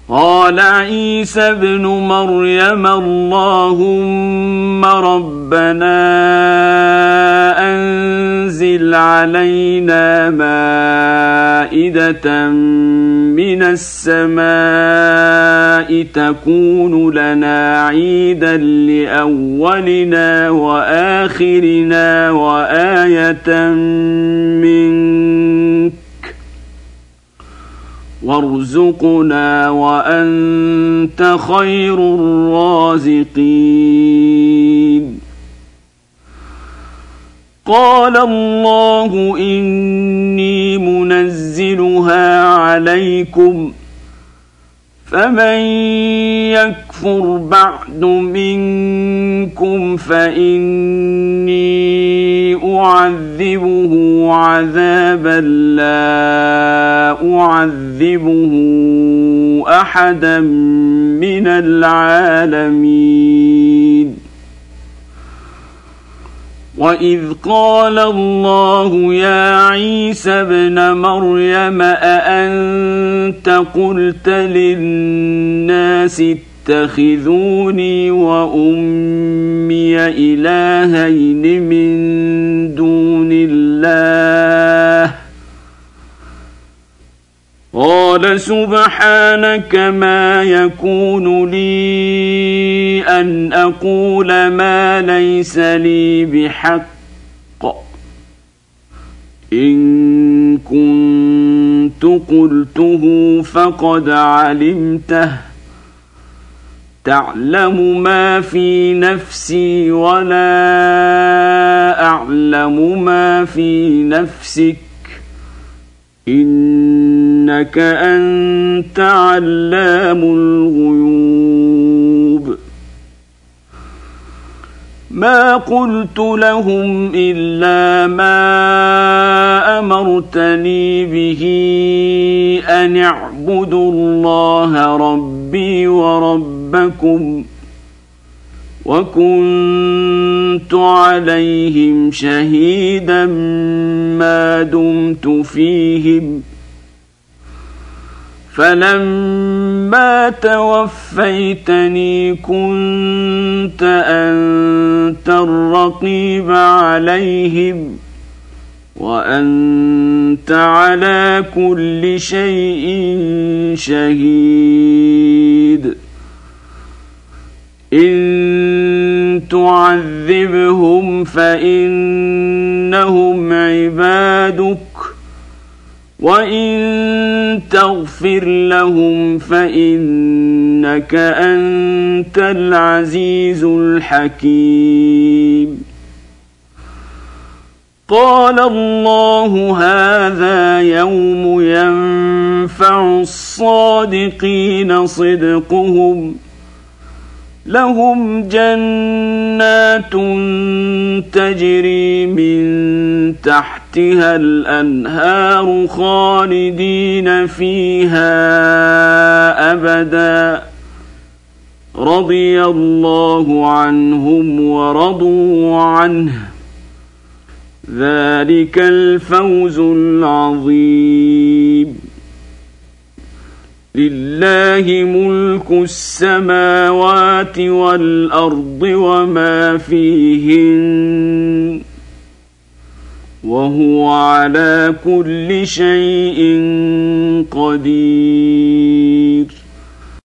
قال عيسى ابن مريم اللهم ربنا أنزل علينا مائدة من السماء تكون لنا عيدا لأولنا وآخرنا وآية منك وارزقنا وأنت خير الرازقين. قال الله إني منزلها عليكم فمن يكفر بعد منكم فإني أعذبه عذابا لا أعذبه أحدا من العالمين. وإذ قال الله يا عيسى ابن مريم أأنت قلت للناس اتخذوني وأمي إلهين من دون الله قال سبحانك ما يكون لي أن أقول ما ليس لي بحق إن كنت قلته فقد علمته تعلم ما في نفسي ولا أعلم ما في نفسك إنك أنت علام الغيوب. ما قلت لهم إلا ما أمرتني به أن اعبدوا الله ربي وربكم وكنت عليهم شهيدا ما دمت فيهم فلما توفيتني كنت أنت الرقيب عليهم وأنت على كل شيء شهيد. إن تعذبهم فإنهم عبادك وإن تغفر لهم فإنك أنت العزيز الحكيم. قال الله هذا يوم ينفع الصادقين صدقهم لهم جنات تجري من تحتها الأنهار خالدين فيها أبدا رضي الله عنهم ورضوا عنه ذلك الفوز العظيم. لله ملك السماوات والأرض وما فيهن وهو على كل شيء قدير.